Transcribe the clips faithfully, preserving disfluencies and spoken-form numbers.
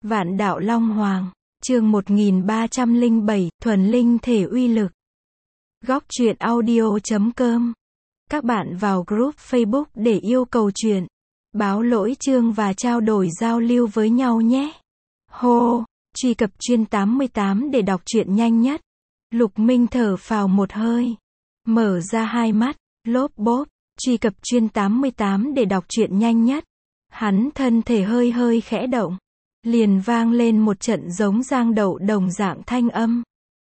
Vạn đạo Long Hoàng, chương một nghìn ba trăm lẻ bảy, thuần linh thể uy lực. Góc truyện audio chấm com. Các bạn vào group Facebook để yêu cầu truyện, báo lỗi chương và trao đổi giao lưu với nhau nhé. Hô, truy cập chuyên tám mươi tám để đọc truyện nhanh nhất. Lục Minh thở phào một hơi, mở ra hai mắt, lốp bốp, truy cập chuyên tám mươi tám để đọc truyện nhanh nhất. Hắn thân thể hơi hơi khẽ động, liền vang lên một trận giống giang đậu đồng dạng thanh âm.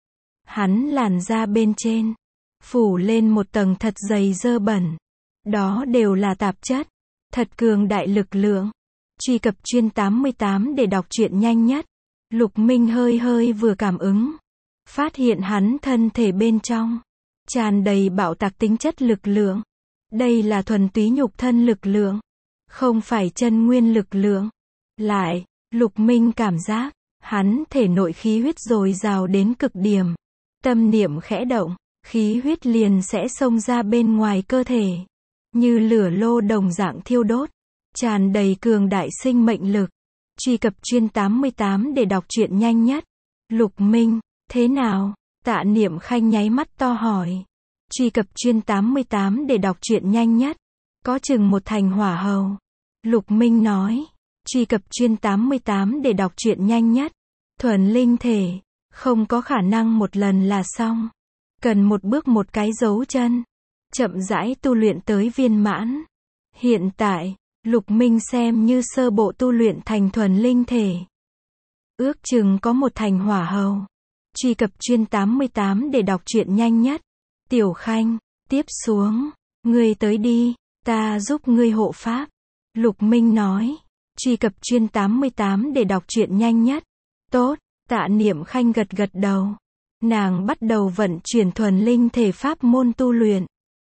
Hắn làn da bên trên phủ lên một tầng thật dày dơ bẩn. Đó đều là tạp chất. Thật cường đại lực lượng. Truy cập chuyên tám mươi tám để đọc truyện nhanh nhất. Lục Minh hơi hơi vừa cảm ứng, phát hiện hắn thân thể bên trong tràn đầy bạo tạc tính chất lực lượng. Đây là thuần túy nhục thân lực lượng, không phải chân nguyên lực lượng. Lại, Lục Minh cảm giác, hắn thể nội khí huyết dồi dào đến cực điểm. Tâm niệm khẽ động, khí huyết liền sẽ xông ra bên ngoài cơ thể, như lửa lô đồng dạng thiêu đốt, tràn đầy cường đại sinh mệnh lực. Truy cập chuyên tám mươi tám để đọc truyện nhanh nhất. Lục Minh, thế nào? Tạ Niệm Khanh nháy mắt to hỏi. Truy cập chuyên tám mươi tám để đọc truyện nhanh nhất. Có chừng một thành hỏa hầu. Lục Minh nói. Truy cập chuyên tám mươi tám để đọc truyện nhanh nhất. Thuần linh thể, không có khả năng một lần là xong. Cần một bước một cái dấu chân, chậm rãi tu luyện tới viên mãn. Hiện tại, Lục Minh xem như sơ bộ tu luyện thành thuần linh thể. Ước chừng có một thành hỏa hầu. Truy cập chuyên tám mươi tám để đọc truyện nhanh nhất. Tiểu Khanh, tiếp xuống, ngươi tới đi, ta giúp ngươi hộ pháp. Lục Minh nói. Truy cập chuyên tám mươi tám để đọc truyện nhanh nhất. Tốt, Tạ Niệm Khanh gật gật đầu. Nàng bắt đầu vận chuyển thuần linh thể pháp môn tu luyện.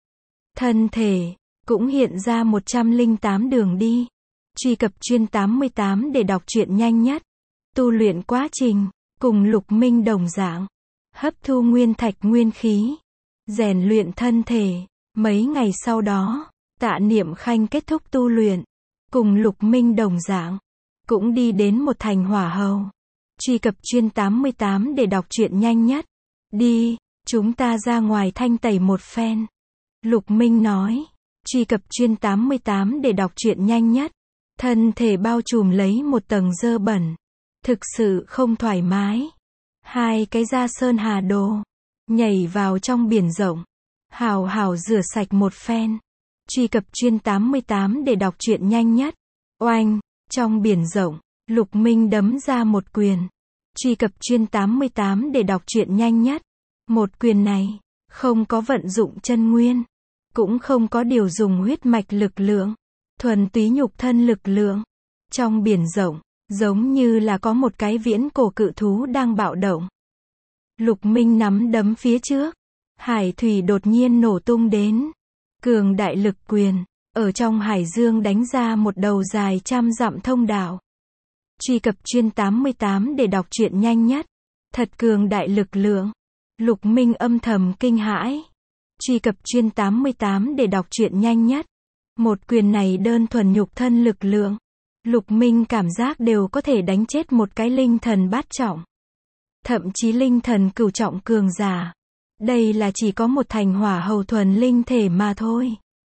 Thân thể cũng hiện ra một trăm lẻ tám đường đi. Truy cập chuyên tám mươi tám để đọc truyện nhanh nhất. Tu luyện quá trình cùng Lục Minh đồng dạng, hấp thu nguyên thạch nguyên khí, rèn luyện thân thể. Mấy ngày sau đó, Tạ Niệm Khanh kết thúc tu luyện, cùng Lục Minh đồng dạng, cũng đi đến một thành hỏa hầu. Truy cập chuyên tám mươi tám để đọc truyện nhanh nhất. Đi, chúng ta ra ngoài thanh tẩy một phen. Lục Minh nói. Truy cập chuyên tám mươi tám để đọc truyện nhanh nhất. Thân thể bao trùm lấy một tầng dơ bẩn, thực sự không thoải mái. Hai cái da sơn hà đồ, nhảy vào trong biển rộng, hào hào rửa sạch một phen. Truy cập chuyên tám mươi tám để đọc truyện nhanh nhất. Oanh, trong biển rộng, Lục Minh đấm ra một quyền. Truy cập chuyên tám mươi tám để đọc truyện nhanh nhất. Một quyền này, không có vận dụng chân nguyên, cũng không có điều dùng huyết mạch lực lượng, thuần túy nhục thân lực lượng. Trong biển rộng, giống như là có một cái viễn cổ cự thú đang bạo động. Lục Minh nắm đấm phía trước, hải thủy đột nhiên nổ tung đến. Cường đại lực quyền, ở trong hải dương đánh ra một đầu dài trăm dặm thông đạo. Truy cập chuyên tám mươi tám để đọc truyện nhanh nhất. Thật cường đại lực lượng. Lục Minh âm thầm kinh hãi. Truy cập chuyên tám mươi tám để đọc truyện nhanh nhất. Một quyền này đơn thuần nhục thân lực lượng, Lục Minh cảm giác đều có thể đánh chết một cái linh thần bát trọng, thậm chí linh thần cửu trọng cường giả. Đây là chỉ có một thành hỏa hầu thuần linh thể mà thôi.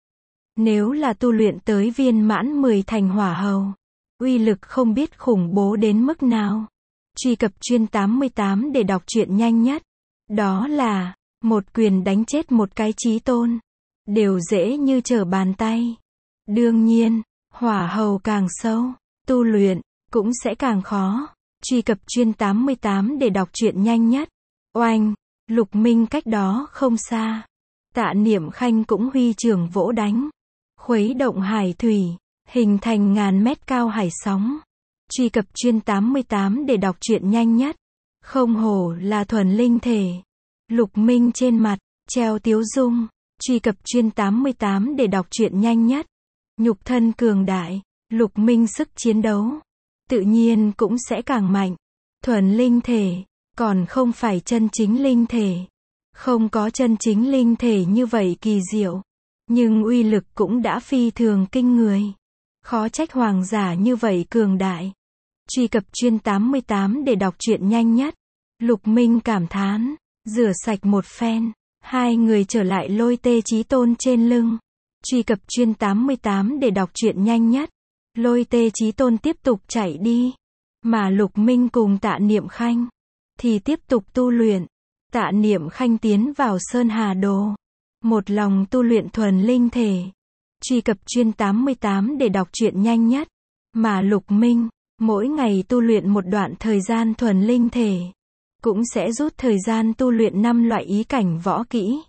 Nếu là tu luyện tới viên mãn mười thành hỏa hầu, uy lực không biết khủng bố đến mức nào. Truy cập chuyên tám mươi tám để đọc truyện nhanh nhất. Đó là, một quyền đánh chết một cái chí tôn, đều dễ như trở bàn tay. Đương nhiên, hỏa hầu càng sâu, tu luyện, cũng sẽ càng khó. Truy cập chuyên tám mươi tám để đọc truyện nhanh nhất. Oanh, Lục Minh cách đó không xa. Tạ Niệm Khanh cũng huy trưởng vỗ đánh, khuấy động hải thủy, hình thành ngàn mét cao hải sóng. Truy cập chuyên tám mươi tám để đọc truyện nhanh nhất. Không hổ là thuần linh thể. Lục Minh trên mặt treo tiếu dung. Truy cập chuyên tám mươi tám để đọc truyện nhanh nhất. Nhục thân cường đại, Lục Minh sức chiến đấu tự nhiên cũng sẽ càng mạnh. Thuần linh thể, còn không phải chân chính linh thể. Không có chân chính linh thể như vậy kỳ diệu, nhưng uy lực cũng đã phi thường kinh người. Khó trách hoàng giả như vậy cường đại. Truy cập chuyên tám mươi tám để đọc truyện nhanh nhất. Lục Minh cảm thán, rửa sạch một phen, hai người trở lại lôi Tê Chí Tôn trên lưng. Truy cập chuyên tám mươi tám để đọc truyện nhanh nhất. Lôi Tê Chí Tôn tiếp tục chạy đi, mà Lục Minh cùng Tạ Niệm Khanh thì tiếp tục tu luyện. Tạ Niệm Khanh tiến vào Sơn Hà Đồ, một lòng tu luyện thuần linh thể. Truy cập chuyên tám mươi tám để đọc truyện nhanh nhất, mà Lục Minh mỗi ngày tu luyện một đoạn thời gian thuần linh thể, cũng sẽ rút thời gian tu luyện năm loại ý cảnh võ kỹ.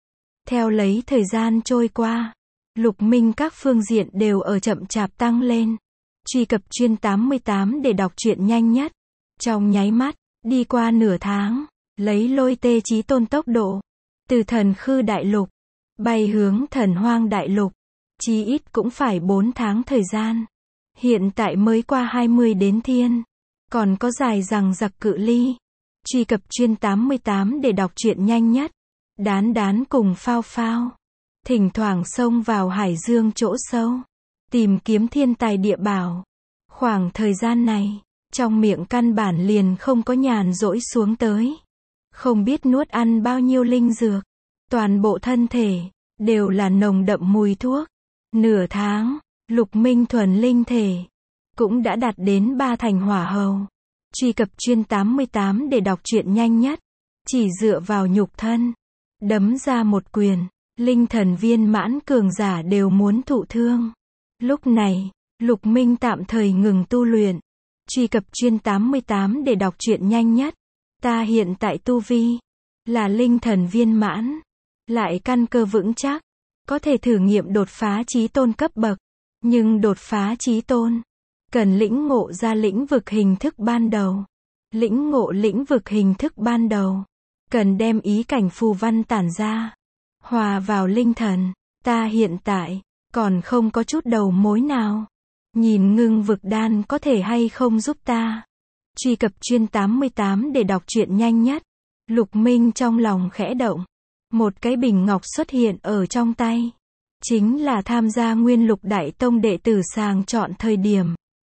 Theo lấy thời gian trôi qua, Lục Minh các phương diện đều ở chậm chạp tăng lên. Truy cập chuyên tám mươi tám để đọc truyện nhanh nhất. Trong nháy mắt, đi qua nửa tháng, lấy lôi Tê Chí Tôn tốc độ, từ Thần Khư Đại Lục, bay hướng Thần Hoang Đại Lục, chí ít cũng phải bốn tháng thời gian. Hiện tại mới qua hai mươi đến thiên, còn có dài dằng dặc cự ly. Truy cập chuyên tám mươi tám để đọc truyện nhanh nhất. Đán Đán cùng Phao Phao thỉnh thoảng xông vào hải dương chỗ sâu, tìm kiếm thiên tài địa bảo. Khoảng thời gian này, trong miệng căn bản liền không có nhàn rỗi xuống tới. Không biết nuốt ăn bao nhiêu linh dược, toàn bộ thân thể đều là nồng đậm mùi thuốc. Nửa tháng, Lục Minh thuần linh thể cũng đã đạt đến ba thành hỏa hầu. Truy cập chuyên tám mươi tám để đọc truyện nhanh nhất. Chỉ dựa vào nhục thân, đấm ra một quyền, linh thần viên mãn cường giả đều muốn thụ thương. Lúc này, Lục Minh tạm thời ngừng tu luyện. Truy cập chuyên tám mươi tám để đọc truyện nhanh nhất. Ta hiện tại tu vi là linh thần viên mãn, lại căn cơ vững chắc, có thể thử nghiệm đột phá chí tôn cấp bậc. Nhưng đột phá chí tôn, cần lĩnh ngộ ra lĩnh vực hình thức ban đầu. Lĩnh ngộ lĩnh vực hình thức ban đầu, cần đem ý cảnh phù văn tản ra, hòa vào linh thần. Ta hiện tại còn không có chút đầu mối nào. Nhìn ngưng vực đan có thể hay không giúp ta. Truy cập chuyên tám mươi tám để đọc truyện nhanh nhất. Lục Minh trong lòng khẽ động, một cái bình ngọc xuất hiện ở trong tay. Chính là tham gia Nguyên Lục Đại Tông đệ tử sàng chọn thời điểm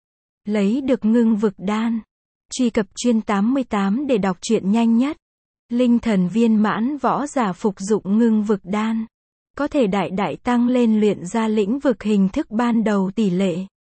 lấy được ngưng vực đan. Truy cập chuyên tám mươi tám để đọc truyện nhanh nhất. Linh thần viên mãn võ giả phục dụng ngưng vực đan, có thể đại đại tăng lên luyện ra lĩnh vực hình thức ban đầu tỷ lệ.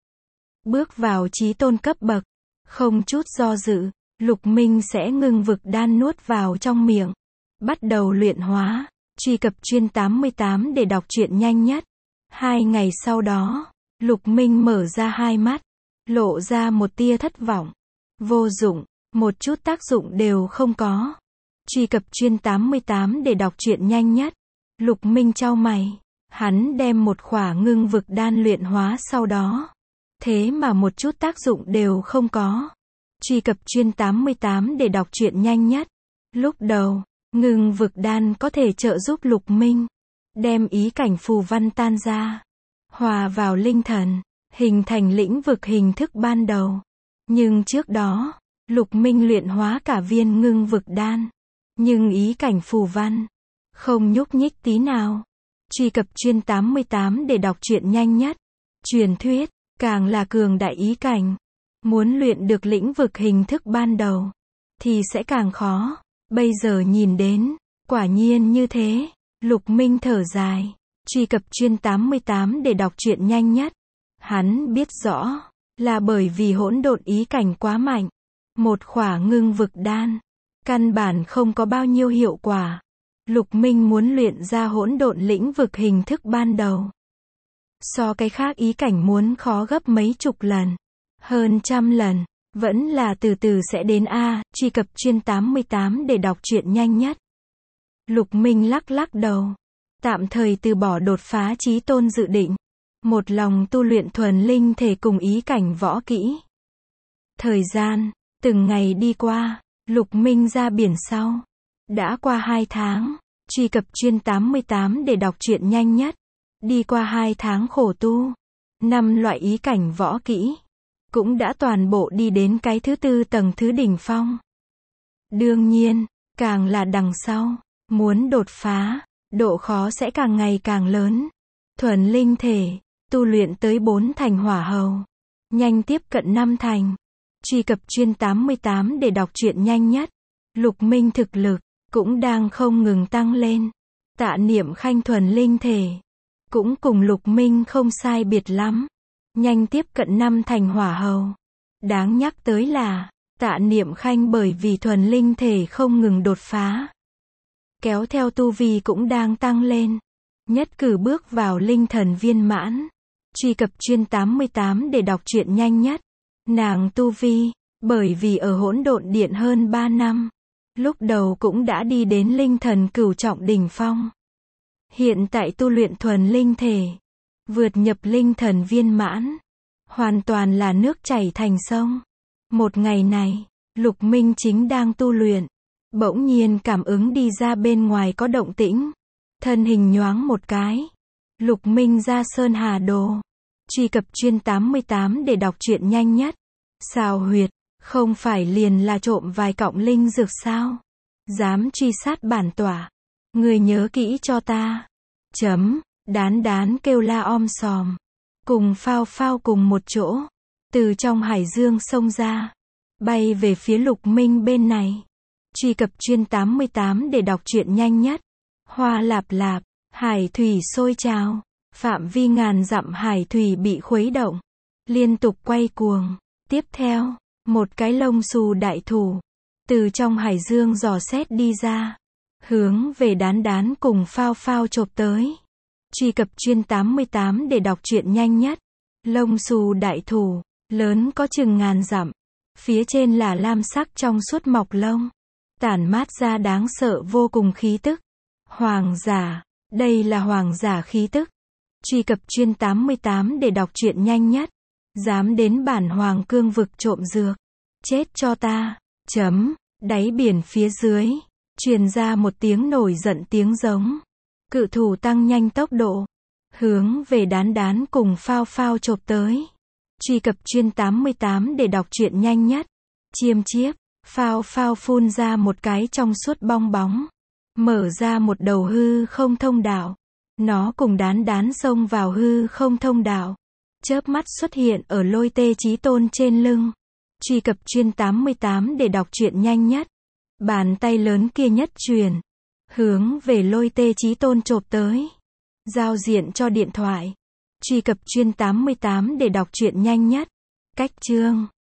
Bước vào chí tôn cấp bậc, không chút do dự, Lục Minh sẽ ngưng vực đan nuốt vào trong miệng, bắt đầu luyện hóa. Truy cập chuyên tám mươi tám để đọc truyện nhanh nhất. Hai ngày sau đó, Lục Minh mở ra hai mắt, lộ ra một tia thất vọng. Vô dụng, một chút tác dụng đều không có. Truy cập chuyên tám mươi tám để đọc truyện nhanh nhất. Lục Minh chau mày, hắn đem một khỏa ngưng vực đan luyện hóa sau đó, thế mà một chút tác dụng đều không có. Truy cập chuyên tám mươi tám để đọc truyện nhanh nhất. Lúc đầu, ngưng vực đan có thể trợ giúp Lục Minh đem ý cảnh phù văn tan ra, hòa vào linh thần, hình thành lĩnh vực hình thức ban đầu. Nhưng trước đó, Lục Minh luyện hóa cả viên ngưng vực đan, nhưng ý cảnh phù văn không nhúc nhích tí nào. Truy cập chuyên tám mươi tám để đọc truyện nhanh nhất. Truyền thuyết, càng là cường đại ý cảnh, muốn luyện được lĩnh vực hình thức ban đầu thì sẽ càng khó. Bây giờ nhìn đến, quả nhiên như thế. Lục Minh thở dài. Truy cập chuyên tám mươi tám để đọc truyện nhanh nhất. Hắn biết rõ, là bởi vì hỗn độn ý cảnh quá mạnh. Một khỏa ngưng vực đan, căn bản không có bao nhiêu hiệu quả. Lục Minh muốn luyện ra hỗn độn lĩnh vực hình thức ban đầu, so cái khác ý cảnh muốn khó gấp mấy chục lần, hơn trăm lần. Vẫn là từ từ sẽ đến a. Truy cập chuyên tám mươi tám để đọc truyện nhanh nhất. Lục Minh lắc lắc đầu, tạm thời từ bỏ đột phá chí tôn dự định, một lòng tu luyện thuần linh thể cùng ý cảnh võ kỹ. Thời gian từng ngày đi qua, Lục Minh ra biển sau, đã qua hai tháng. Truy cập chuyên tám mươi tám để đọc truyện nhanh nhất. Đi qua hai tháng khổ tu, năm loại ý cảnh võ kỹ cũng đã toàn bộ đi đến cái thứ tư tầng thứ đỉnh phong. Đương nhiên, càng là đằng sau, muốn đột phá, độ khó sẽ càng ngày càng lớn. Thuần linh thể, tu luyện tới bốn thành hỏa hầu, nhanh tiếp cận năm thành. Truy cập chuyên tám mươi tám để đọc truyện nhanh nhất. Lục Minh thực lực cũng đang không ngừng tăng lên. Tạ Niệm Khanh thuần linh thể cũng cùng Lục Minh không sai biệt lắm, nhanh tiếp cận năm thành hỏa hầu. Đáng nhắc tới là, Tạ Niệm Khanh bởi vì thuần linh thể không ngừng đột phá, kéo theo tu vi cũng đang tăng lên, nhất cử bước vào linh thần viên mãn. Truy cập chuyên tám mươi tám để đọc truyện nhanh nhất. Nàng tu vi, bởi vì ở hỗn độn điện hơn ba năm, lúc đầu cũng đã đi đến linh thần cửu trọng đỉnh phong. Hiện tại tu luyện thuần linh thể, vượt nhập linh thần viên mãn, hoàn toàn là nước chảy thành sông. Một ngày này, Lục Minh chính đang tu luyện, bỗng nhiên cảm ứng đi ra bên ngoài có động tĩnh, thân hình nhoáng một cái, Lục Minh ra Sơn Hà Đồ. Truy cập chuyên tám mươi tám để đọc truyện nhanh nhất. Xào huyệt, không phải liền là trộm vài cọng linh dược sao? Dám truy sát bản tỏa, người nhớ kỹ cho ta. Chấm, Đán Đán kêu la om sòm, cùng Phao Phao cùng một chỗ, từ trong hải dương xông ra, bay về phía Lục Minh bên này. Truy cập chuyên tám mươi tám để đọc truyện nhanh nhất. Hoa lạp lạp, hải thủy sôi trào, phạm vi ngàn dặm hải thủy bị khuấy động, liên tục quay cuồng. Tiếp theo, một cái lông xù đại thủ từ trong hải dương dò xét đi ra, hướng về Đán Đán cùng Phao Phao chộp tới. Truy cập chuyên tám mươi tám để đọc truyện nhanh nhất. Lông xù đại thủ, lớn có chừng ngàn dặm, phía trên là lam sắc trong suốt mọc lông, tản mát ra đáng sợ vô cùng khí tức. Hoàng giả, đây là hoàng giả khí tức. Truy cập chuyên tám mươi tám để đọc truyện nhanh nhất. Dám đến bản hoàng cương vực trộm dược, chết cho ta. Chấm, đáy biển phía dưới, truyền ra một tiếng nổi giận tiếng giống. Cự thủ tăng nhanh tốc độ, hướng về Đán Đán cùng Phao Phao chộp tới. Truy cập chuyên tám mươi tám để đọc truyện nhanh nhất. Chiêm chiếp, Phao Phao phun ra một cái trong suốt bong bóng, mở ra một đầu hư không thông đạo. Nó cùng Đán Đán xông vào hư không thông đạo, chớp mắt xuất hiện ở Lôi Tê Chí Tôn trên lưng. Truy cập chuyên tám mươi tám để đọc truyện nhanh nhất. Bàn tay lớn kia nhất truyền, hướng về Lôi Tê Chí Tôn chộp tới. Giao diện cho điện thoại. Truy cập chuyên tám mươi tám để đọc truyện nhanh nhất. Cách chương